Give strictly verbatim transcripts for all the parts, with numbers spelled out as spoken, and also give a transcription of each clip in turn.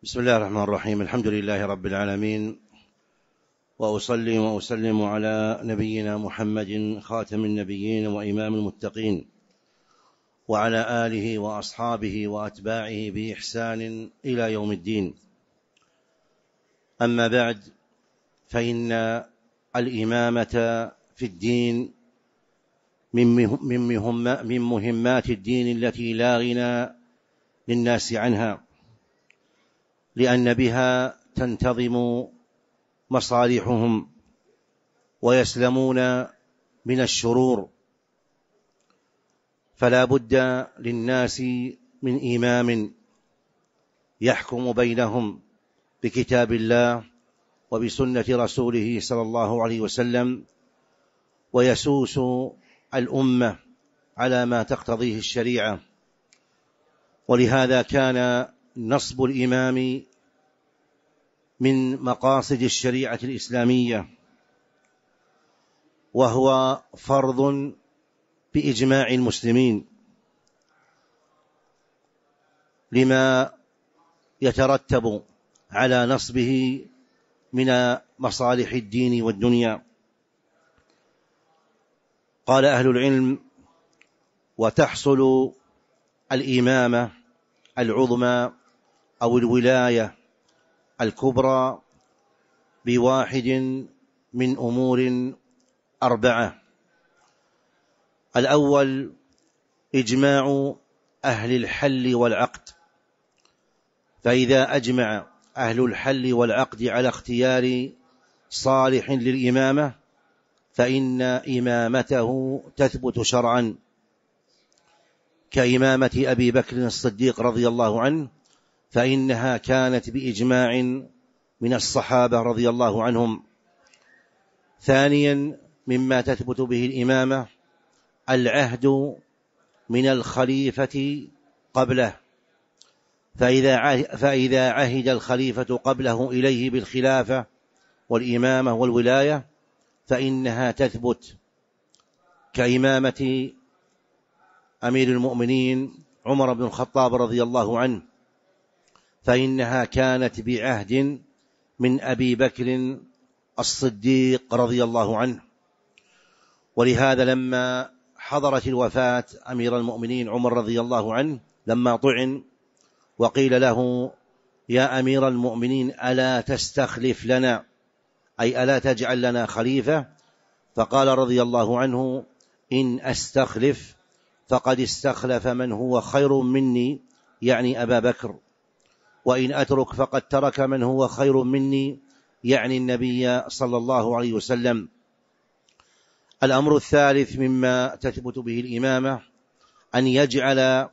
بسم الله الرحمن الرحيم. الحمد لله رب العالمين، وأصلي وأسلم على نبينا محمد خاتم النبيين وإمام المتقين، وعلى آله وأصحابه وأتباعه بإحسان إلى يوم الدين. أما بعد، فإن الإمامة في الدين من مهمات الدين التي لا غنى للناس عنها، لأن بها تنتظم مصالحهم ويسلمون من الشرور، فلا بد للناس من إمام يحكم بينهم بكتاب الله وبسنة رسوله صلى الله عليه وسلم، ويسوس الأمة على ما تقتضيه الشريعة. ولهذا كان نصب الإمام من مقاصد الشريعة الإسلامية، وهو فرض بإجماع المسلمين لما يترتب على نصبه من مصالح الدين والدنيا. قال أهل العلم: وتحصل الإمامة العظمى أو الولاية الكبرى بواحد من أمور أربعة. الأول إجماع أهل الحل والعقد، فإذا أجمع أهل الحل والعقد على اختيار صالح للإمامة فإن إمامته تثبت شرعا، كإمامة أبي بكر الصديق رضي الله عنه، فإنها كانت بإجماع من الصحابة رضي الله عنهم. ثانيا مما تثبت به الإمامة العهد من الخليفة قبله، فإذا عهد الخليفة قبله إليه بالخلافة والإمامة والولاية فإنها تثبت، كإمامة أمير المؤمنين عمر بن الخطاب رضي الله عنه، فإنها كانت بعهد من أبي بكر الصديق رضي الله عنه. ولهذا لما حضرت الوفاة أمير المؤمنين عمر رضي الله عنه، لما طعن وقيل له: يا أمير المؤمنين ألا تستخلف لنا، أي ألا تجعل لنا خليفة؟ فقال رضي الله عنه: إن أستخلف فقد استخلف من هو خير مني، يعني أبا بكر، وإن أترك فقد ترك من هو خير مني، يعني النبي صلى الله عليه وسلم. الأمر الثالث مما تثبت به الإمامة أن يجعل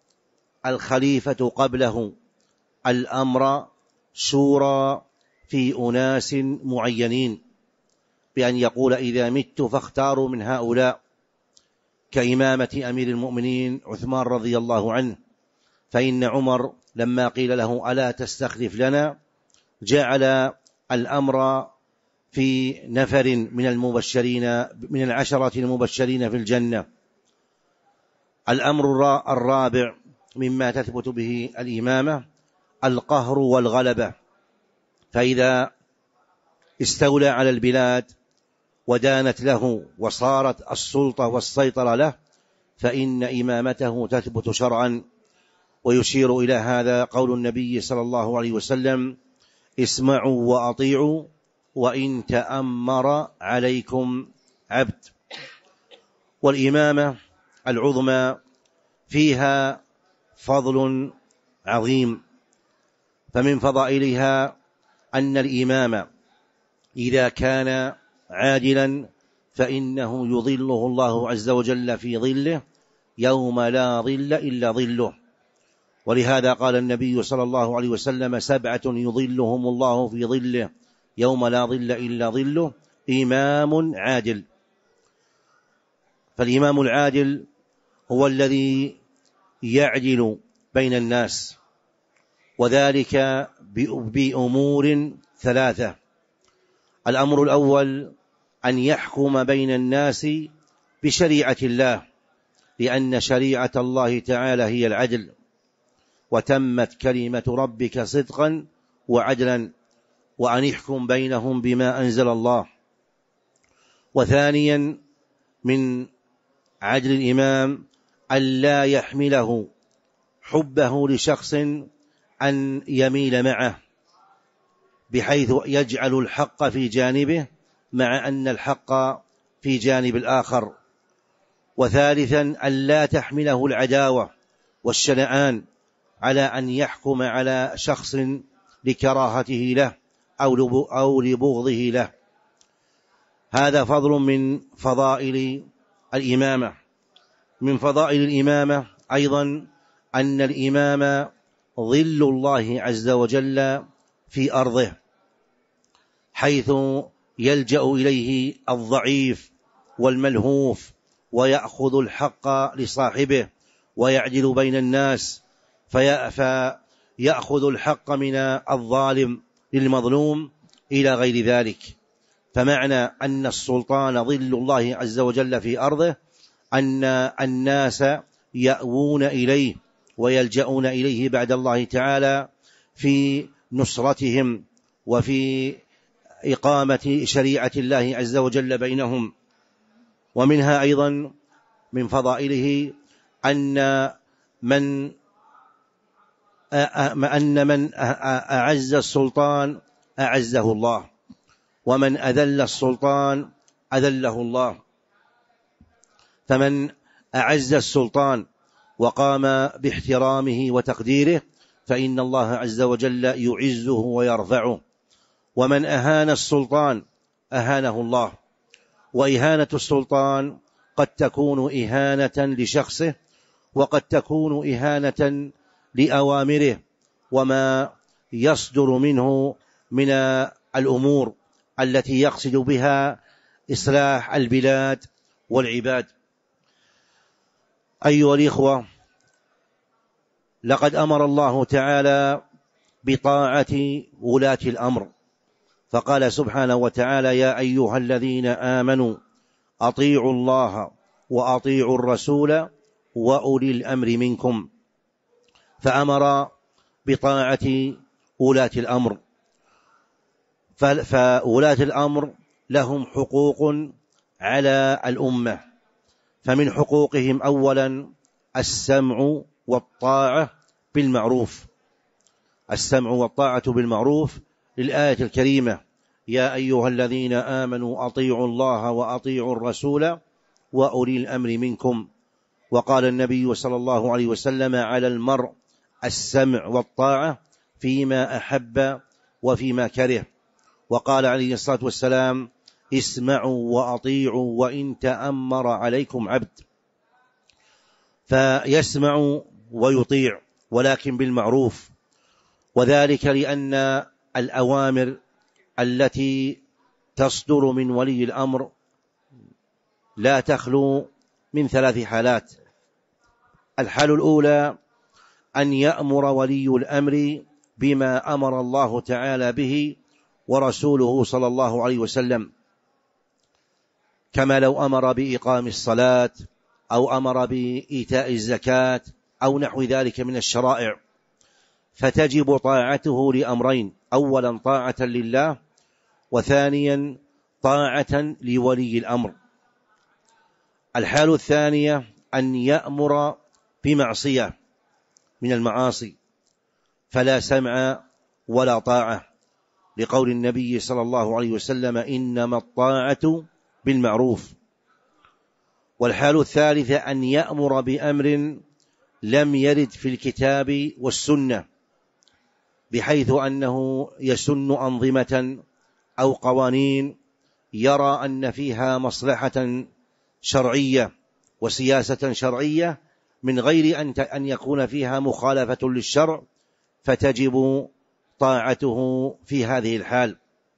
الخليفة قبله الأمر شورى في أناس معينين، بأن يقول: إذا مت فاختاروا من هؤلاء، كإمامة أمير المؤمنين عثمان رضي الله عنه، فإن عمر لما قيل له: ألا تستخلف لنا، جعل الأمر في نفر من المبشرين من العشرة المبشرين في الجنة. الأمر الرابع مما تثبت به الإمامة القهر والغلبة، فإذا استولى على البلاد ودانت له وصارت السلطة والسيطرة له فإن إمامته تثبت شرعا. ويشير إلى هذا قول النبي صلى الله عليه وسلم: اسمعوا وأطيعوا وإن تأمر عليكم عبد. والإمامة العظمى فيها فضل عظيم، فمن فضائلها أن الإمام إذا كان عادلا فإنه يظله الله عز وجل في ظله يوم لا ظل إلا ظله. ولهذا قال النبي صلى الله عليه وسلم: سبعة يظلهم الله في ظله يوم لا ظل إلا ظله: إمام عادل. فالإمام العادل هو الذي يعدل بين الناس، وذلك بأمور ثلاثة. الأمر الأول أن يحكم بين الناس بشريعة الله، لأن شريعة الله تعالى هي العدل. وتمت كلمة ربك صدقا وعدلا وأن يحكم بينهم بما أنزل الله. وثانيا من عدل الإمام أن لا يحمله حبه لشخص أن يميل معه بحيث يجعل الحق في جانبه مع أن الحق في جانب الآخر. وثالثا أن لا تحمله العداوة والشنآن على أن يحكم على شخص لكراهته له أو لبغضه له. هذا فضل من فضائل الإمامة. من فضائل الإمامة أيضا أن الإمام ظل الله عز وجل في أرضه، حيث يلجأ إليه الضعيف والملهوف ويأخذ الحق لصاحبه ويعدل بين الناس، فيأخذ الحق من الظالم للمظلوم إلى غير ذلك. فمعنى أن السلطان ظل الله عز وجل في أرضه أن الناس يأوون إليه ويلجأون إليه بعد الله تعالى في نصرتهم وفي إقامة شريعة الله عز وجل بينهم. ومنها أيضا من فضائله أن من أن من أعز السلطان أعزه الله، ومن أذل السلطان أذله الله. فمن أعز السلطان وقام باحترامه وتقديره فإن الله عز وجل يعزه ويرفعه، ومن أهان السلطان أهانه الله. وإهانة السلطان قد تكون إهانة لشخصه، وقد تكون إهانة لأوامره وما يصدر منه من الأمور التي يقصد بها إصلاح البلاد والعباد. أيها الإخوة، لقد أمر الله تعالى بطاعة ولاة الأمر، فقال سبحانه وتعالى: يا أيها الذين آمنوا أطيعوا الله وأطيعوا الرسول وأولي الأمر منكم. فأمر بطاعة ولاة الأمر، فولاة الأمر لهم حقوق على الأمة. فمن حقوقهم أولا السمع والطاعة بالمعروف. السمع والطاعة بالمعروف للآية الكريمة: يا أيها الذين آمنوا أطيعوا الله وأطيعوا الرسول وأولي الأمر منكم. وقال النبي صلى الله عليه وسلم: على المرء السمع والطاعة فيما أحب وفيما كره. وقال عليه الصلاة والسلام: اسمعوا وأطيعوا وإن تأمر عليكم عبد. فيسمع ويطيع ولكن بالمعروف، وذلك لأن الأوامر التي تصدر من ولي الأمر لا تخلو من ثلاث حالات. الحالة الأولى أن يأمر ولي الأمر بما أمر الله تعالى به ورسوله صلى الله عليه وسلم، كما لو أمر بإقام الصلاة أو أمر بإيتاء الزكاة أو نحو ذلك من الشرائع، فتجب طاعته لأمرين: أولا طاعة لله، وثانيا طاعة لولي الأمر. الحالة الثانية أن يأمر بمعصية من المعاصي، فلا سمع ولا طاعة، لقول النبي صلى الله عليه وسلم: إنما الطاعة بالمعروف. والحالة الثالثة أن يأمر بأمر لم يرد في الكتاب والسنة، بحيث أنه يسن أنظمة أو قوانين يرى أن فيها مصلحة شرعية وسياسة شرعية من غير أن يكون فيها مخالفة للشرع، فتجب طاعته في هذه الحال.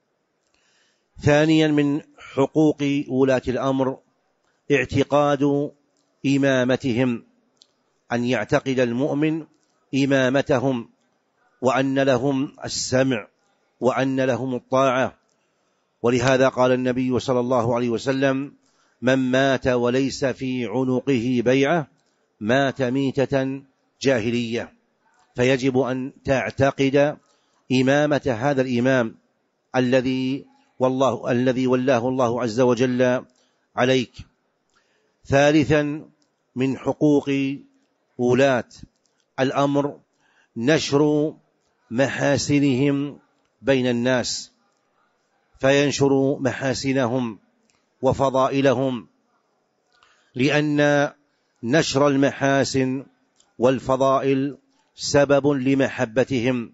ثانيا من حقوق ولاة الأمر اعتقاد إمامتهم، أن يعتقد المؤمن إمامتهم، وأن لهم السمع وأن لهم الطاعة. ولهذا قال النبي صلى الله عليه وسلم: من مات وليس في عنقه بيعة مات ميتة جاهلية. فيجب أن تعتقد إمامة هذا الإمام الذي والله الذي ولاه الله عز وجل عليك. ثالثا من حقوق ولاة الأمر نشر محاسنهم بين الناس، فينشر محاسنهم وفضائلهم، لأن نشر المحاسن والفضائل سبب لمحبتهم.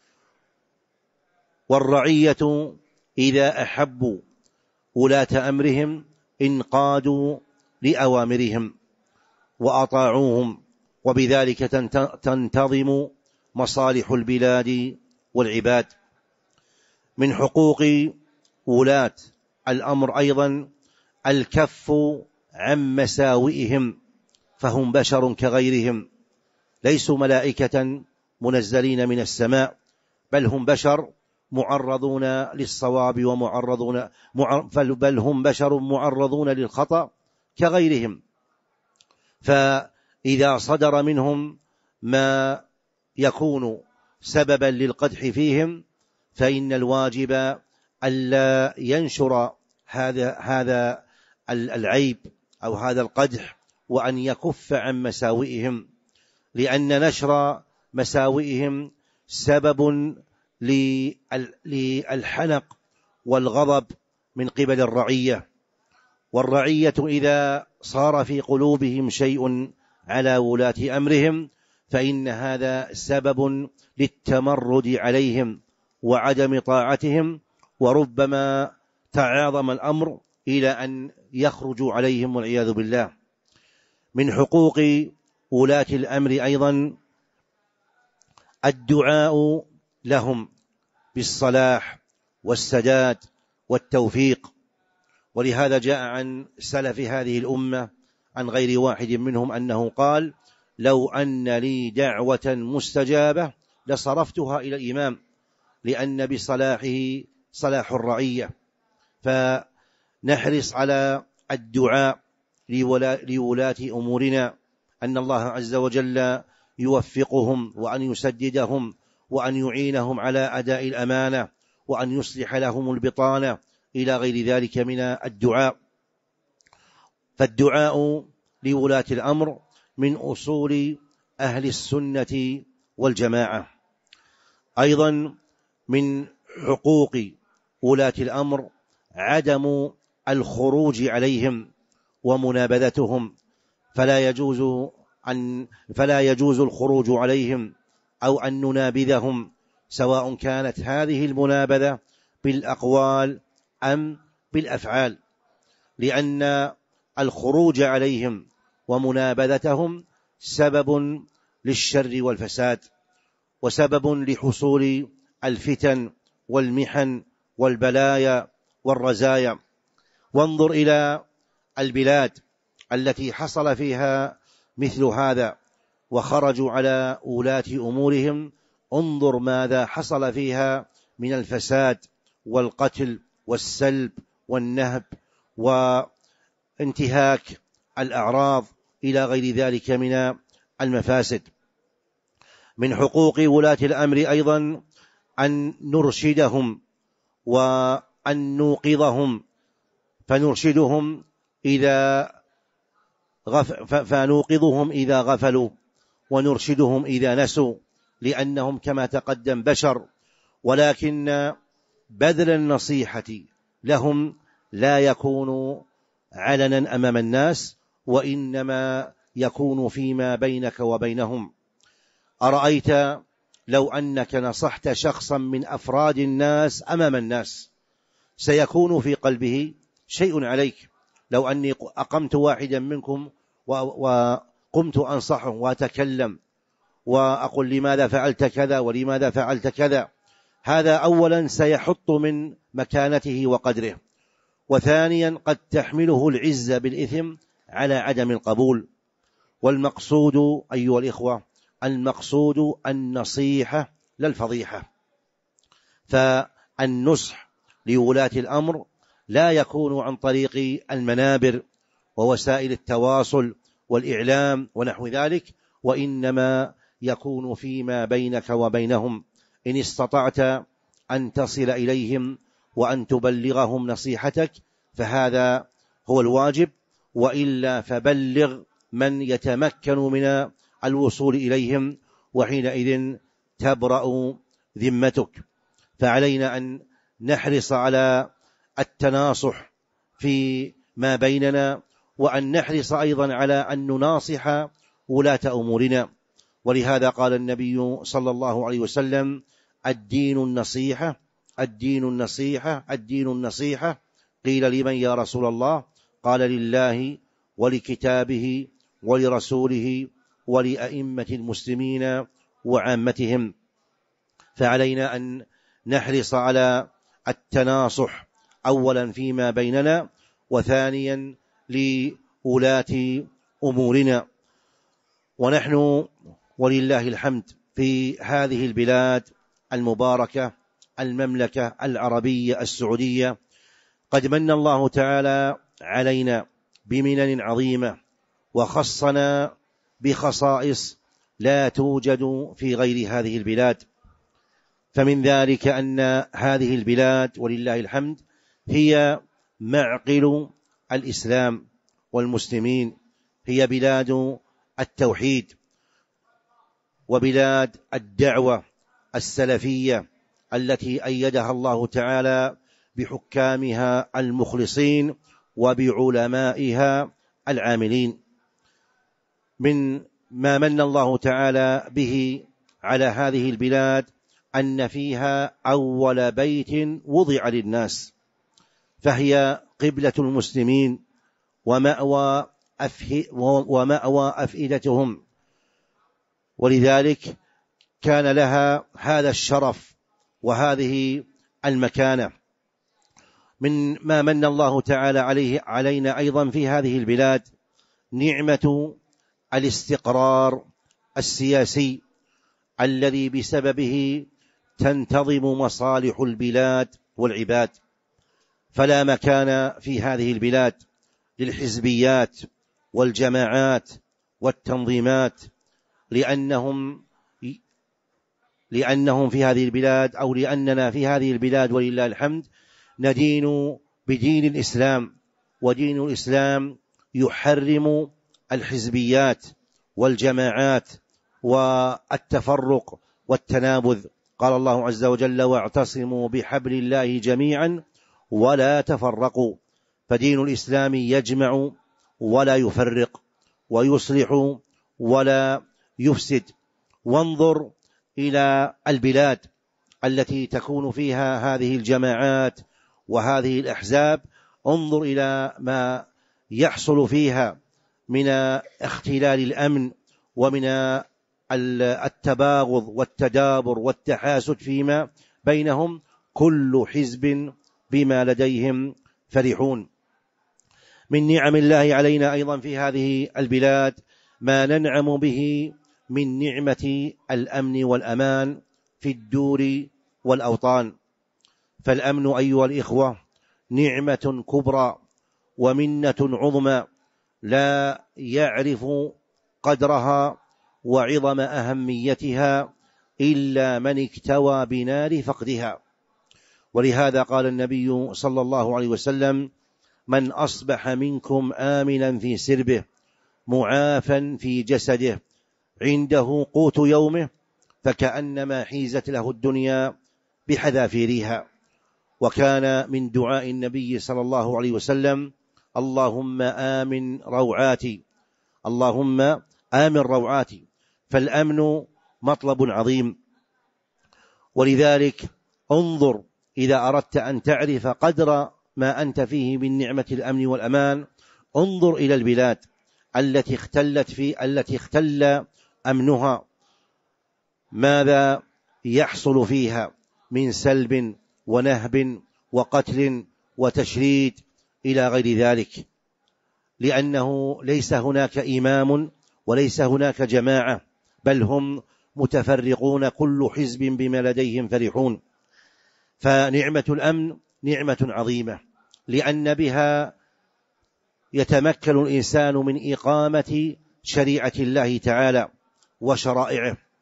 والرعية إذا أحبوا ولاة أمرهم انقادوا لأوامرهم وأطاعوهم، وبذلك تنتظم مصالح البلاد والعباد. من حقوق ولاة الأمر أيضا الكف عن مساوئهم، فهم بشر كغيرهم، ليسوا ملائكة منزلين من السماء، بل هم بشر معرضون للصواب ومعرضون بل هم بشر معرضون للخطأ كغيرهم. فإذا صدر منهم ما يكون سببا للقدح فيهم فإن الواجب ألا ينشر هذا هذا العيب أو هذا القدح، وأن يكف عن مساوئهم، لأن نشر مساوئهم سبب للحنق والغضب من قبل الرعية. والرعية إذا صار في قلوبهم شيء على ولاة أمرهم فإن هذا سبب للتمرد عليهم وعدم طاعتهم، وربما تعاظم الأمر إلى أن يخرجوا عليهم والعياذ بالله. من حقوق ولاة الأمر أيضا الدعاء لهم بالصلاح والسداد والتوفيق، ولهذا جاء عن سلف هذه الأمة عن غير واحد منهم أنه قال: لو أن لي دعوة مستجابة لصرفتها إلى الإمام، لأن بصلاحه صلاح الرعية. فنحرص على الدعاء لولاة أمورنا أن الله عز وجل يوفقهم وأن يسددهم وأن يعينهم على أداء الأمانة وأن يصلح لهم البطانة إلى غير ذلك من الدعاء. فالدعاء لولاة الأمر من أصول أهل السنة والجماعة. أيضا من حقوق ولاة الأمر عدم الخروج عليهم ومنابذتهم، فلا يجوز أن فلا يجوز الخروج عليهم أو أن ننابذهم، سواء كانت هذه المنابذة بالأقوال أم بالأفعال، لأن الخروج عليهم ومنابذتهم سبب للشر والفساد، وسبب لحصول الفتن والمحن والبلايا والرزايا. وانظر إلى البلاد التي حصل فيها مثل هذا وخرجوا على ولاة أمورهم، انظر ماذا حصل فيها من الفساد والقتل والسلب والنهب وانتهاك الأعراض إلى غير ذلك من المفاسد. من حقوق ولاة الأمر أيضا أن نرشدهم وأن نوقظهم، فنرشدهم إذا غف... فنوقظهم إذا غفلوا ونرشدهم إذا نسوا، لأنهم كما تقدم بشر، ولكن بذل النصيحة لهم لا يكون علنا أمام الناس، وإنما يكون فيما بينك وبينهم. أرأيت لو أنك نصحت شخصا من أفراد الناس أمام الناس سيكون في قلبه شيء عليك. لو أني أقمت واحدا منكم وقمت أنصحه وأتكلم وأقول لماذا فعلت كذا ولماذا فعلت كذا، هذا أولا سيحط من مكانته وقدره، وثانيا قد تحمله العزة بالإثم على عدم القبول. والمقصود أيها الإخوة، المقصود النصيحة لا الفضيحة. فالنصح لولاة الأمر لا يكون عن طريق المنابر ووسائل التواصل والإعلام ونحو ذلك، وإنما يكون فيما بينك وبينهم، إن استطعت أن تصل إليهم وأن تبلغهم نصيحتك فهذا هو الواجب، وإلا فبلغ من يتمكن من الوصول إليهم، وحينئذ تبرأ ذمتك. فعلينا أن نحرص على التناصح في ما بيننا، وأن نحرص أيضا على أن نناصح ولاة أمورنا. ولهذا قال النبي صلى الله عليه وسلم: الدين النصيحة، الدين النصيحة، الدين النصيحة. قيل: لمن يا رسول الله؟ قال: لله ولكتابه ولرسوله ولأئمة المسلمين وعامتهم. فعلينا أن نحرص على التناصح أولا فيما بيننا، وثانيا لولاة أمورنا. ونحن ولله الحمد في هذه البلاد المباركة، المملكة العربية السعودية، قد من الله تعالى علينا بمنن عظيمة، وخصنا بخصائص لا توجد في غير هذه البلاد. فمن ذلك أن هذه البلاد ولله الحمد هي معقل الإسلام والمسلمين، هي بلاد التوحيد وبلاد الدعوة السلفية التي أيدها الله تعالى بحكامها المخلصين وبعلمائها العاملين. من ما من الله تعالى به على هذه البلاد أن فيها أول بيت وضع للناس، فهي قبلة المسلمين ومأوى ومأوى أفئدتهم، ولذلك كان لها هذا الشرف وهذه المكانة. من ما من الله تعالى عليه علينا أيضا في هذه البلاد نعمة الاستقرار السياسي الذي بسببه تنتظم مصالح البلاد والعباد، فلا مكان في هذه البلاد للحزبيات والجماعات والتنظيمات، لأنهم لأنهم في هذه البلاد أو لأننا في هذه البلاد ولله الحمد ندين بدين الإسلام، ودين الإسلام يحرم الحزبيات والجماعات والتفرق والتنابذ. قال الله عز وجل: واعتصموا بحبل الله جميعا ولا تفرقوا. فدين الإسلام يجمع ولا يفرق، ويصلح ولا يفسد. وانظر إلى البلاد التي تكون فيها هذه الجماعات وهذه الأحزاب، انظر إلى ما يحصل فيها من اختلال الأمن ومن التباغض والتدابر والتحاسد فيما بينهم، كل حزب بما لديهم فرحون. من نعم الله علينا أيضا في هذه البلاد ما ننعم به من نعمة الأمن والأمان في الدور والأوطان. فالأمن أيها الإخوة نعمة كبرى ومنة عظمى لا يعرف قدرها وعظم أهميتها إلا من اكتوى بنار فقدها. ولهذا قال النبي صلى الله عليه وسلم: من أصبح منكم آمنا في سربه معافا في جسده عنده قوت يومه فكأنما حيزت له الدنيا بحذافيرها. وكان من دعاء النبي صلى الله عليه وسلم: اللهم آمن روعاتي، اللهم آمن روعاتي. فالأمن مطلب عظيم، ولذلك انظر إذا أردت أن تعرف قدر ما أنت فيه من نعمة الأمن والأمان، انظر إلى البلاد التي اختلت في التي اختل أمنها، ماذا يحصل فيها من سلب ونهب وقتل وتشريد إلى غير ذلك، لأنه ليس هناك إمام وليس هناك جماعة، بل هم متفرقون كل حزب بما لديهم فرحون. فنعمة الأمن نعمة عظيمة، لأن بها يتمكن الإنسان من إقامة شريعة الله تعالى وشرائعه،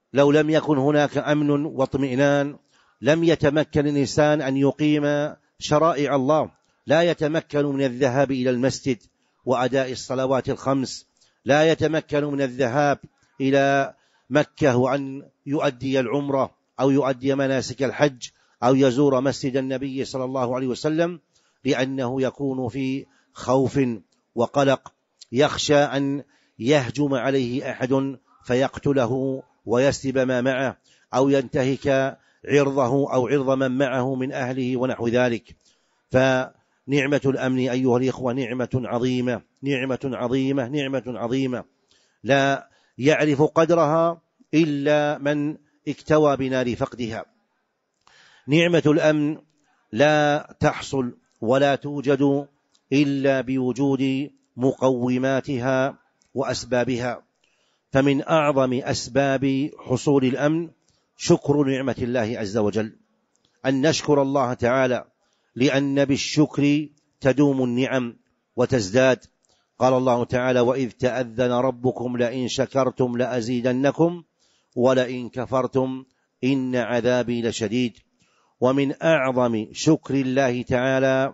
لو لم يكن هناك أمن واطمئنان لم يتمكن الإنسان أن يقيم شرائع الله، لا يتمكن من الذهاب إلى المسجد وأداء الصلوات الخمس، لا يتمكن من الذهاب إلى مكة وأن يؤدي العمرة أو يؤدي مناسك الحج أو يزور مسجد النبي صلى الله عليه وسلم، لأنه يكون في خوف وقلق، يخشى أن يهجم عليه أحد فيقتله ويسلب ما معه أو ينتهك عرضه أو عرض من معه من أهله ونحو ذلك. فنعمة الأمن أيها الإخوة نعمة عظيمة نعمة عظيمة نعمة عظيمة لا يعرف قدرها إلا من اكتوى بنار فقدها. نعمة الأمن لا تحصل ولا توجد إلا بوجود مقوماتها وأسبابها، فمن أعظم أسباب حصول الأمن شكر نعمة الله عز وجل، أن نشكر الله تعالى، لأن بالشكر تدوم النعم وتزداد. قال الله تعالى: وإذ تأذن ربكم لئن شكرتم لأزيدنكم ولئن كفرتم إن عذابي لشديد. ومن أعظم شكر الله تعالى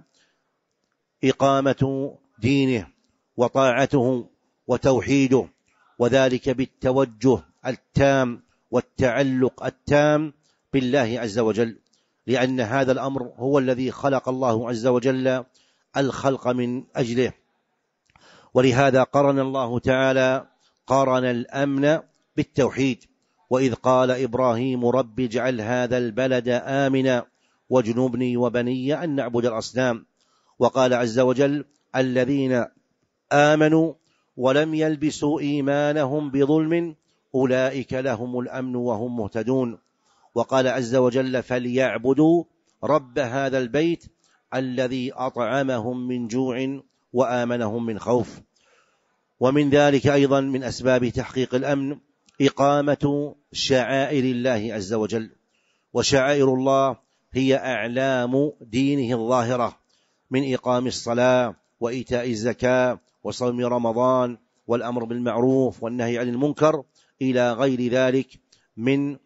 إقامة دينه وطاعته وتوحيده، وذلك بالتوجه التام والتعلق التام بالله عز وجل، لأن هذا الأمر هو الذي خلق الله عز وجل الخلق من أجله. ولهذا قرن الله تعالى قرن الأمن بالتوحيد: وإذ قال إبراهيم رب اجعل هذا البلد آمنا واجنبني وبني أن نعبد الأصنام. وقال عز وجل: الذين آمنوا ولم يلبسوا إيمانهم بظلم أولئك لهم الأمن وهم مهتدون. وقال عز وجل: فليعبدوا رب هذا البيت الذي أطعمهم من جوع وآمنهم من خوف. ومن ذلك أيضا من أسباب تحقيق الأمن إقامة شعائر الله عز وجل، وشعائر الله هي أعلام دينه الظاهرة، من إقام الصلاة وإيتاء الزكاة وصوم رمضان والأمر بالمعروف والنهي عن المنكر إلى غير ذلك من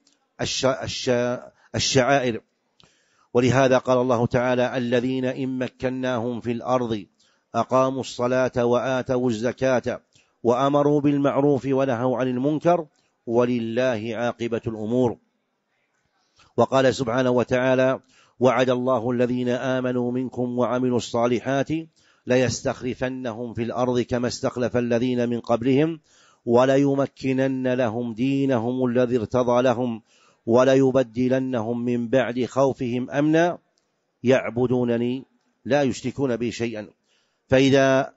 الشعائر. ولهذا قال الله تعالى: الذين إن مكناهم في الأرض أقاموا الصلاة وآتوا الزكاة وأمروا بالمعروف ونهوا عن المنكر ولله عاقبة الأمور. وقال سبحانه وتعالى: وعد الله الذين آمنوا منكم وعملوا الصالحات ليستخلفنهم في الأرض كما استخلف الذين من قبلهم وليمكنن لهم دينهم الذي ارتضى لهم وليبدلنهم من بعد خوفهم أمنا يعبدونني لا يشركون بي شيئا. فإذا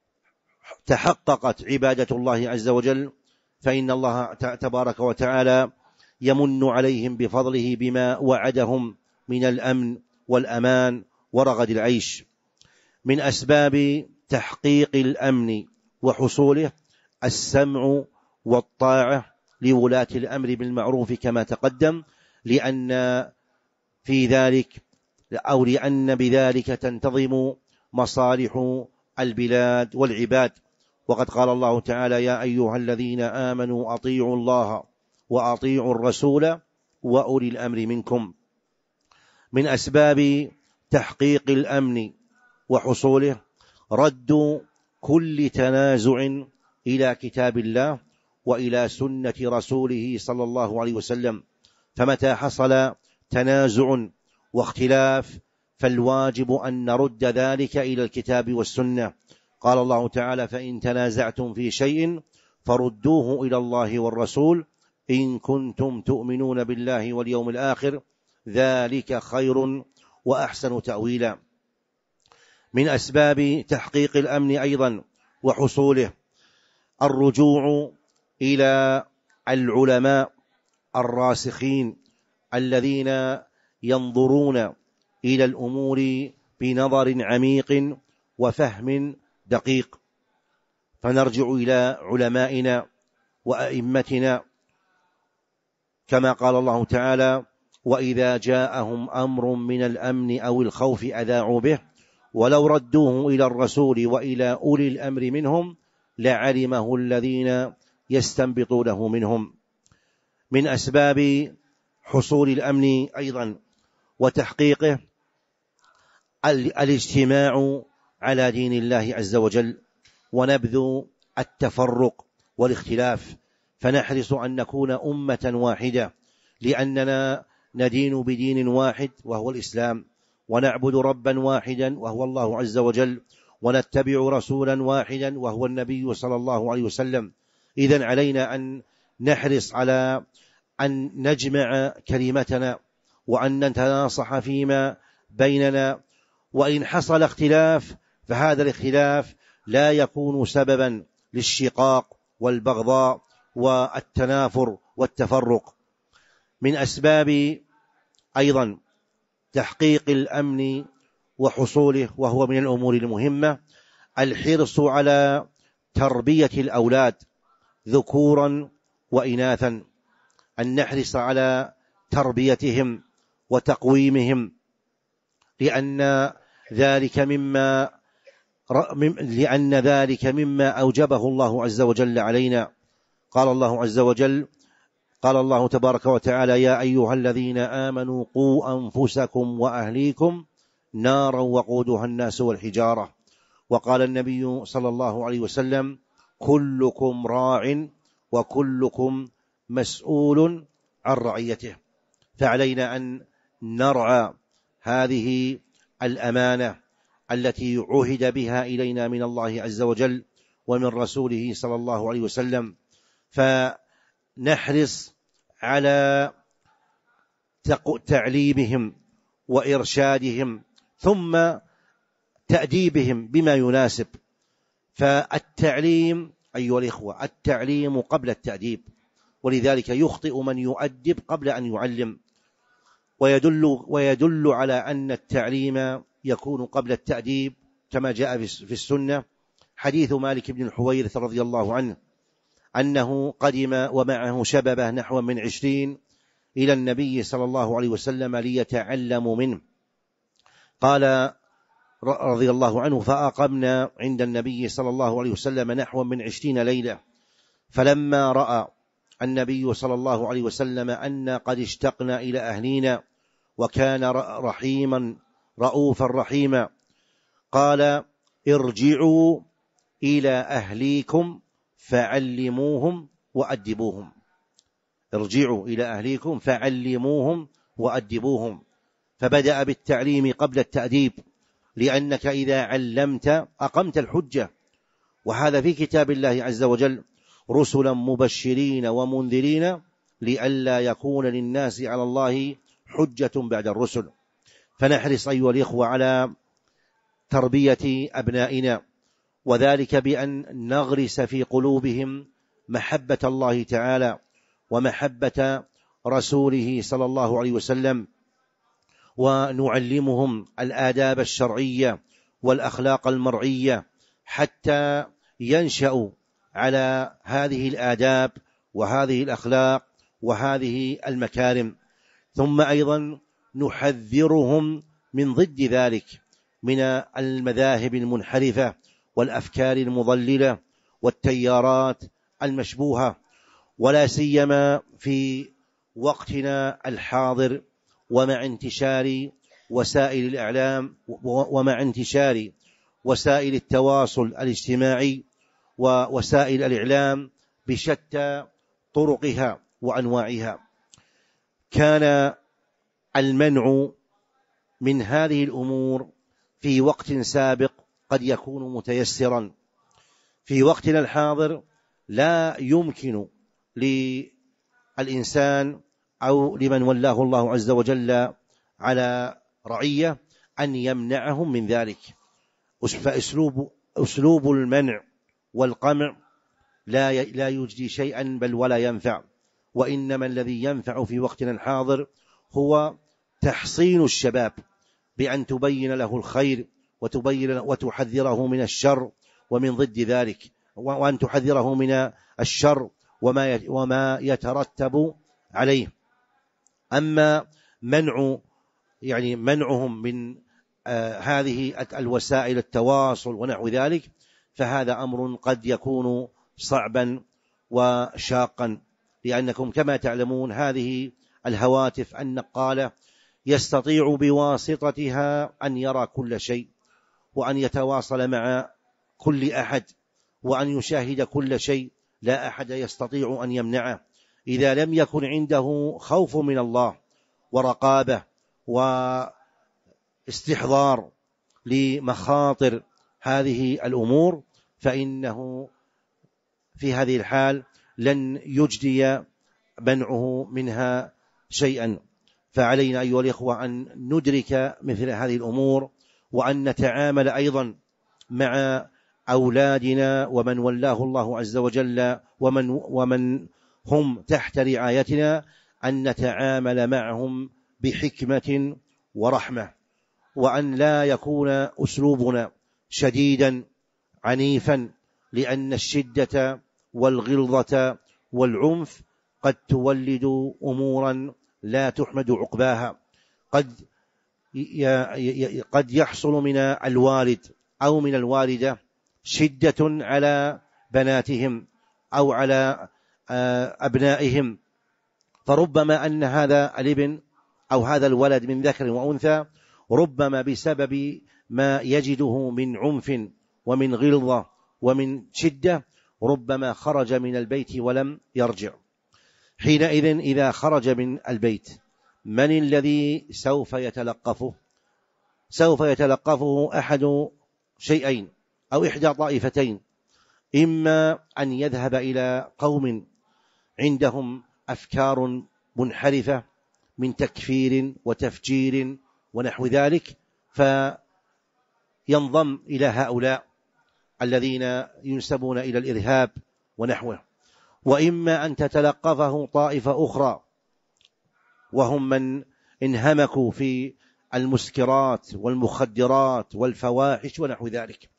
تحققت عبادة الله عز وجل فإن الله تبارك وتعالى يمن عليهم بفضله بما وعدهم من الأمن والأمان ورغد العيش. من أسباب تحقيق الأمن وحصوله السمع والطاعة لولاة الأمر بالمعروف كما تقدم، لأن في ذلك أو لأن بذلك تنتظم مصالح البلاد والعباد. وقد قال الله تعالى: يا أيها الذين آمنوا أطيعوا الله وأطيعوا الرسول وأولي الأمر منكم. من أسباب تحقيق الأمن وحصوله رد كل تنازع إلى كتاب الله وإلى سنة رسوله صلى الله عليه وسلم. فمتى حصل تنازع واختلاف فالواجب أن نرد ذلك إلى الكتاب والسنة. قال الله تعالى: فإن تنازعتم في شيء فردوه إلى الله والرسول إن كنتم تؤمنون بالله واليوم الآخر ذلك خير وأحسن تأويلا. من أسباب تحقيق الأمن أيضا وحصوله الرجوع إلى العلماء الراسخين الذين ينظرون إلى الأمور بنظر عميق وفهم دقيق، فنرجع إلى علمائنا وأئمتنا كما قال الله تعالى: وإذا جاءهم أمر من الأمن أو الخوف أذاعوا به ولو ردوه إلى الرسول وإلى أولي الأمر منهم لعلمه الذين يستنبطونه منهم. من أسباب حصول الأمن أيضا وتحقيقه الاجتماع على دين الله عز وجل، ونبذ التفرق والاختلاف، فنحرص أن نكون أمة واحدة، لأننا ندين بدين واحد وهو الإسلام، ونعبد ربا واحدا وهو الله عز وجل، ونتبع رسولا واحدا وهو النبي صلى الله عليه وسلم. إذن علينا أن نحرص على أن نجمع كلمتنا، وأن نتناصح فيما بيننا، وإن حصل اختلاف فهذا الاختلاف لا يكون سببا للشقاق والبغضاء والتنافر والتفرق. من أسباب أيضا تحقيق الأمن وحصوله، وهو من الأمور المهمة، الحرص على تربية الأولاد ذكورا وإناثا، أن نحرص على تربيتهم وتقويمهم، لأن ذلك مما لأن ذلك مما أوجبه الله عز وجل علينا. قال الله عز وجل قال الله تبارك وتعالى: يا أيها الذين آمنوا قوا أنفسكم وأهليكم نارا وقودها الناس والحجارة. وقال النبي صلى الله عليه وسلم: كلكم راع وكلكم مسؤول عن رعيته. فعلينا أن نرعى هذه الأمانة التي عهد بها إلينا من الله عز وجل ومن رسوله صلى الله عليه وسلم، فنحرص على تعليمهم وإرشادهم ثم تأديبهم بما يناسب. فالتعليم أيها الإخوة، التعليم قبل التأديب، ولذلك يخطئ من يؤدب قبل أن يعلم، ويدل, ويدل على أن التعليم يكون قبل التأديب كما جاء في السنة حديث مالك بن الحويرث رضي الله عنه أنه قدم ومعه شببه نحو من عشرين إلى النبي صلى الله عليه وسلم ليتعلموا منه. قال رضي الله عنه: فأقمنا عند النبي صلى الله عليه وسلم نحو من عشرين ليلة، فلما رأى النبي صلى الله عليه وسلم أن قد اشتقنا إلى أهلنا وكان رحيما رؤوفا رحيما قال: ارجعوا إلى أهليكم فعلموهم وأدبوهم. ارجعوا إلى أهليكم فعلموهم وأدبوهم. فبدأ بالتعليم قبل التأديب، لأنك إذا علمت أقمت الحجة، وهذا في كتاب الله عز وجل: رسلا مبشرين ومنذرين لئلا يكون للناس على الله حجة بعد الرسل. فنحرص أيها الإخوة على تربية أبنائنا، وذلك بأن نغرس في قلوبهم محبة الله تعالى ومحبة رسوله صلى الله عليه وسلم، ونعلمهم الآداب الشرعية والأخلاق المرعية حتى ينشأوا على هذه الآداب وهذه الأخلاق وهذه المكارم. ثم أيضا نحذرهم من ضد ذلك من المذاهب المنحرفة والأفكار المضللة والتيارات المشبوهة، ولا سيما في وقتنا الحاضر ومع انتشار وسائل الإعلام ومع انتشار وسائل التواصل الاجتماعي ووسائل الإعلام بشتى طرقها وأنواعها. كان المنع من هذه الأمور في وقت سابق قد يكون متيسرا. في وقتنا الحاضر لا يمكن للإنسان أو لمن ولاه الله عز وجل على رعية أن يمنعهم من ذلك. فأسلوب أسلوب المنع والقمع لا لا يجدي شيئا بل ولا ينفع، وإنما الذي ينفع في وقتنا الحاضر هو تحصين الشباب بأن تبين له الخير وتبين وتحذره من الشر ومن ضد ذلك، وأن تحذره من الشر وما وما يترتب عليه. أما منع يعني منعهم من آه هذه الوسائل التواصل ونحو ذلك فهذا أمر قد يكون صعبا وشاقا. لأنكم كما تعلمون هذه الهواتف النقالة يستطيع بواسطتها أن يرى كل شيء، وأن يتواصل مع كل أحد، وأن يشاهد كل شيء، لا أحد يستطيع أن يمنعه إذا لم يكن عنده خوف من الله ورقابة واستحضار لمخاطر هذه الأمور، فإنه في هذه الحال لن يجدي منعه منها شيئا. فعلينا أيها الإخوة أن ندرك مثل هذه الأمور، وأن نتعامل أيضا مع أولادنا ومن ولاه الله عز وجل ومن, ومن هم تحت رعايتنا، أن نتعامل معهم بحكمة ورحمة، وأن لا يكون أسلوبنا شديدا عنيفا، لأن الشدة والغلظة والعنف قد تولد أمورا لا تحمد عقباها. قد قد يحصل من الوالد أو من الوالدة شدة على بناتهم أو على أبنائهم، فربما أن هذا الابن أو هذا الولد من ذكر وأنثى ربما بسبب ما يجده من عنف ومن غلظة ومن شدة ربما خرج من البيت ولم يرجع. حينئذ إذا خرج من البيت من الذي سوف يتلقفه؟ سوف يتلقفه أحد شيئين أو إحدى طائفتين، إما أن يذهب إلى قوم عندهم أفكار منحرفة من تكفير وتفجير ونحو ذلك، فينضم إلى هؤلاء الذين ينسبون إلى الإرهاب ونحوه، وإما أن تتلقفه طائفة أخرى وهم من انهمكوا في المسكرات والمخدرات والفواحش ونحو ذلك.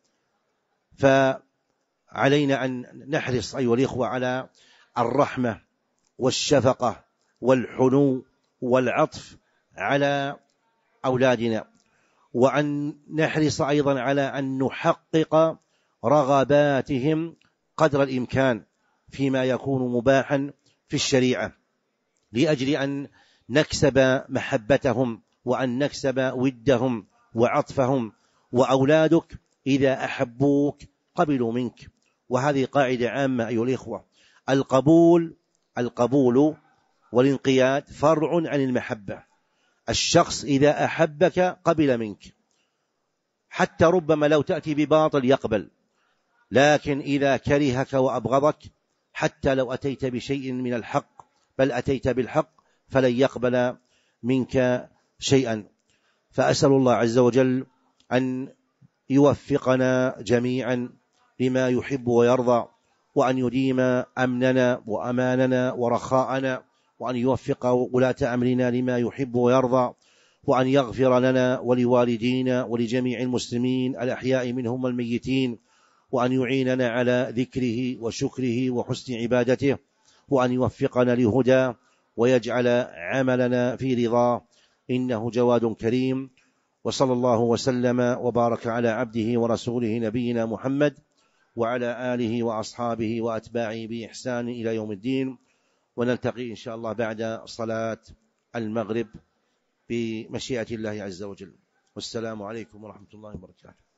فعلينا أن نحرص أيها الإخوة على الرحمة والشفقة والحنو والعطف على أولادنا، وأن نحرص أيضا على أن نحقق رغباتهم قدر الإمكان فيما يكون مباحا في الشريعة، لأجل أن نكسب محبتهم وأن نكسب ودهم وعطفهم. وأولادك إذا أحبوك قبلوا منك، وهذه قاعدة عامة أيها الإخوة. القبول القبول والانقياد فرع عن المحبة. الشخص إذا أحبك قبل منك، حتى ربما لو تأتي بباطل يقبل، لكن إذا كرهك وأبغضك حتى لو أتيت بشيء من الحق بل أتيت بالحق فلن يقبل منك شيئا. فأسأل الله عز وجل أن يوفقنا جميعا لما يحب ويرضى، وأن يديم أمننا وأماننا ورخاءنا، وأن يوفق ولاة أمرنا لما يحب ويرضى، وأن يغفر لنا ولوالدينا ولجميع المسلمين الأحياء منهم والميتين، وأن يعيننا على ذكره وشكره وحسن عبادته، وأن يوفقنا لهدى ويجعل عملنا في رضاه، إنه جواد كريم. وصلى الله وسلم وبارك على عبده ورسوله نبينا محمد وعلى آله وأصحابه وأتباعه بإحسان إلى يوم الدين. ونلتقي إن شاء الله بعد صلاة المغرب بمشيئة الله عز وجل. والسلام عليكم ورحمة الله وبركاته.